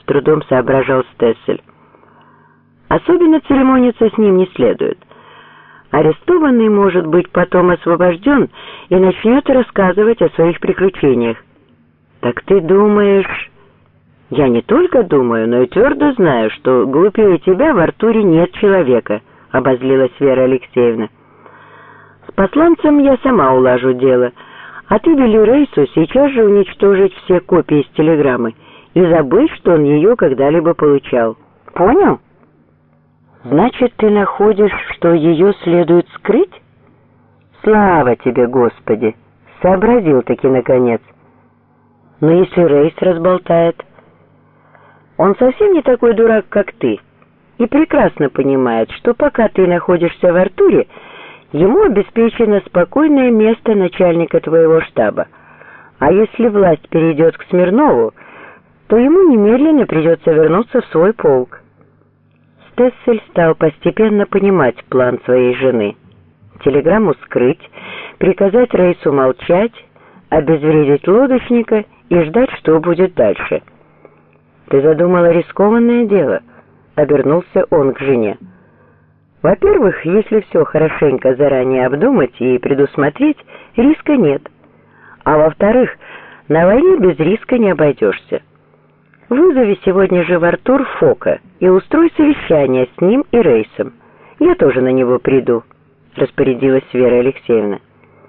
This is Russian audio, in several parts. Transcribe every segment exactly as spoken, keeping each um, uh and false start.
трудом соображал Стессель. Особенно церемониться с ним не следует. Арестованный может быть потом освобожден и начнет рассказывать о своих приключениях. Так ты думаешь... Я не только думаю, но и твердо знаю, что глупее тебя в Артуре нет человека, обозлилась Вера Алексеевна. С посланцем я сама улажу дело, а ты вели Рейсу сейчас же уничтожить все копии с телеграммы и забыть, что он ее когда-либо получал. Понял? Значит, ты находишь, что ее следует скрыть? Слава тебе, Господи! Сообразил-таки наконец. Но если Рейс разболтает... Он совсем не такой дурак, как ты, и прекрасно понимает, что пока ты находишься в Артуре, ему обеспечено спокойное место начальника твоего штаба. А если власть перейдет к Смирнову, то ему немедленно придется вернуться в свой полк. Стессель стал постепенно понимать план своей жены. Телеграмму скрыть, приказать Рейсу молчать, обезвредить лодочника и ждать, что будет дальше. «Ты задумала рискованное дело», — обернулся он к жене. «Во-первых, если все хорошенько заранее обдумать и предусмотреть, риска нет. А во-вторых, на войне без риска не обойдешься. Вызови сегодня же в Артур Фока и устрой совещание с ним и Рейсом. Я тоже на него приду», — распорядилась Вера Алексеевна.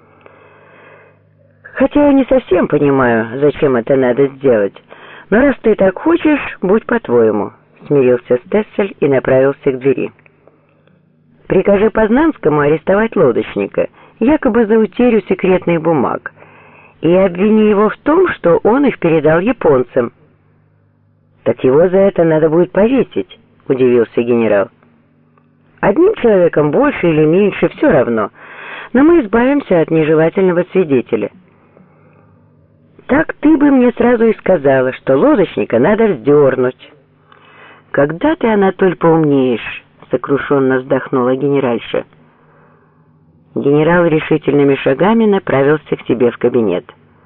«Хотя я не совсем понимаю, зачем это надо сделать. Но раз ты так хочешь, будь по-твоему», — смирился Стессель и направился к двери. «Прикажи Познанскому арестовать лодочника, якобы за утерю секретных бумаг, и обвини его в том, что он их передал японцам». «Так его за это надо будет повесить», — удивился генерал. «Одним человеком больше или меньше, все равно, но мы избавимся от нежелательного свидетеля». «Так ты бы мне сразу и сказала, что лодочника надо вздернуть». «Когда ты, Анатоль, поумнеешь?» — сокрушенно вздохнула генеральша. Генерал решительными шагами направился к себе в кабинет.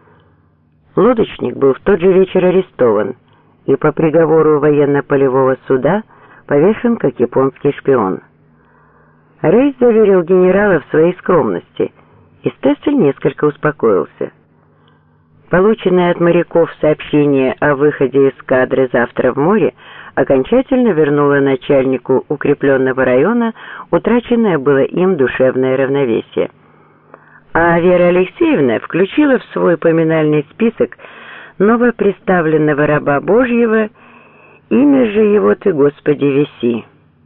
Лодочник был в тот же вечер арестован и по приговору военно-полевого суда повешен как японский шпион. Рейс заверил генерала в своей скромности, и Стессель несколько успокоился. Полученное от моряков сообщение о выходе эскадры завтра в море окончательно вернуло начальнику укрепленного района утраченное было им душевное равновесие. А Вера Алексеевна включила в свой поминальный список новоприставленного раба Божьего: «Имя же его ты, Господи, веси».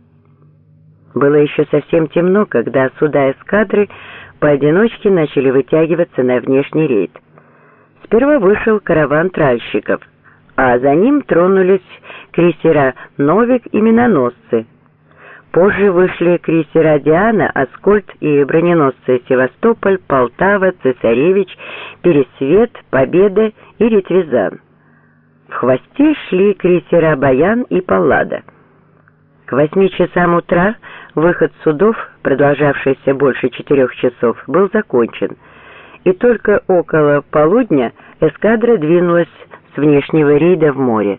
Было еще совсем темно, когда суда эскадры поодиночке начали вытягиваться на внешний рейд. Сперва вышел караван тральщиков, а за ним тронулись крейсера «Новик» и миноносцы. Позже вышли крейсера «Диана», «Аскольд» и броненосцы «Севастополь», «Полтава», «Цесаревич», «Пересвет», «Победа» и «Ретвизан». В хвосте шли крейсера «Баян» и «Паллада». К восьми часам утра выход судов, продолжавшийся больше четырех часов, был закончен, и только около полудня эскадра двинулась с внешнего рейда в море.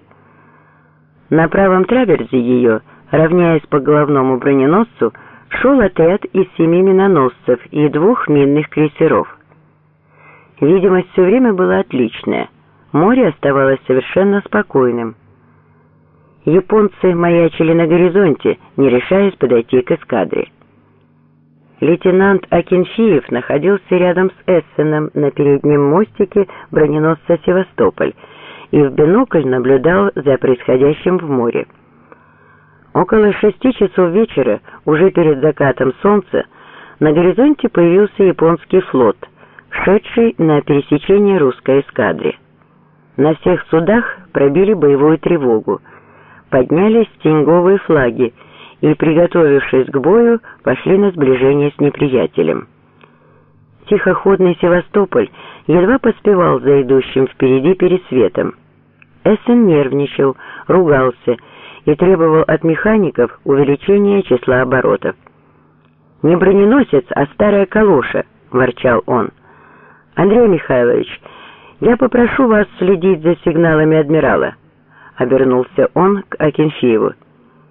На правом траверзе ее, равняясь по головному броненосцу, шел отряд из семи миноносцев и двух минных крейсеров. Видимость все время была отличная, море оставалось совершенно спокойным. Японцы маячили на горизонте, не решаясь подойти к эскадре. Лейтенант Акинфеев находился рядом с Эссеном на переднем мостике броненосца «Севастополь» и в бинокль наблюдал за происходящим в море. Около шести часов вечера, уже перед закатом солнца, на горизонте появился японский флот, шедший на пересечение русской эскадры. На всех судах пробили боевую тревогу, поднялись теньговые флаги и, приготовившись к бою, пошли на сближение с неприятелем. Тихоходный Севастополь едва поспевал за идущим впереди Пересветом. Эссен нервничал, ругался и требовал от механиков увеличения числа оборотов. «Не броненосец, а старая калоша», — ворчал он. «Андрей Михайлович, я попрошу вас следить за сигналами адмирала. обернулся он к Акинфееву.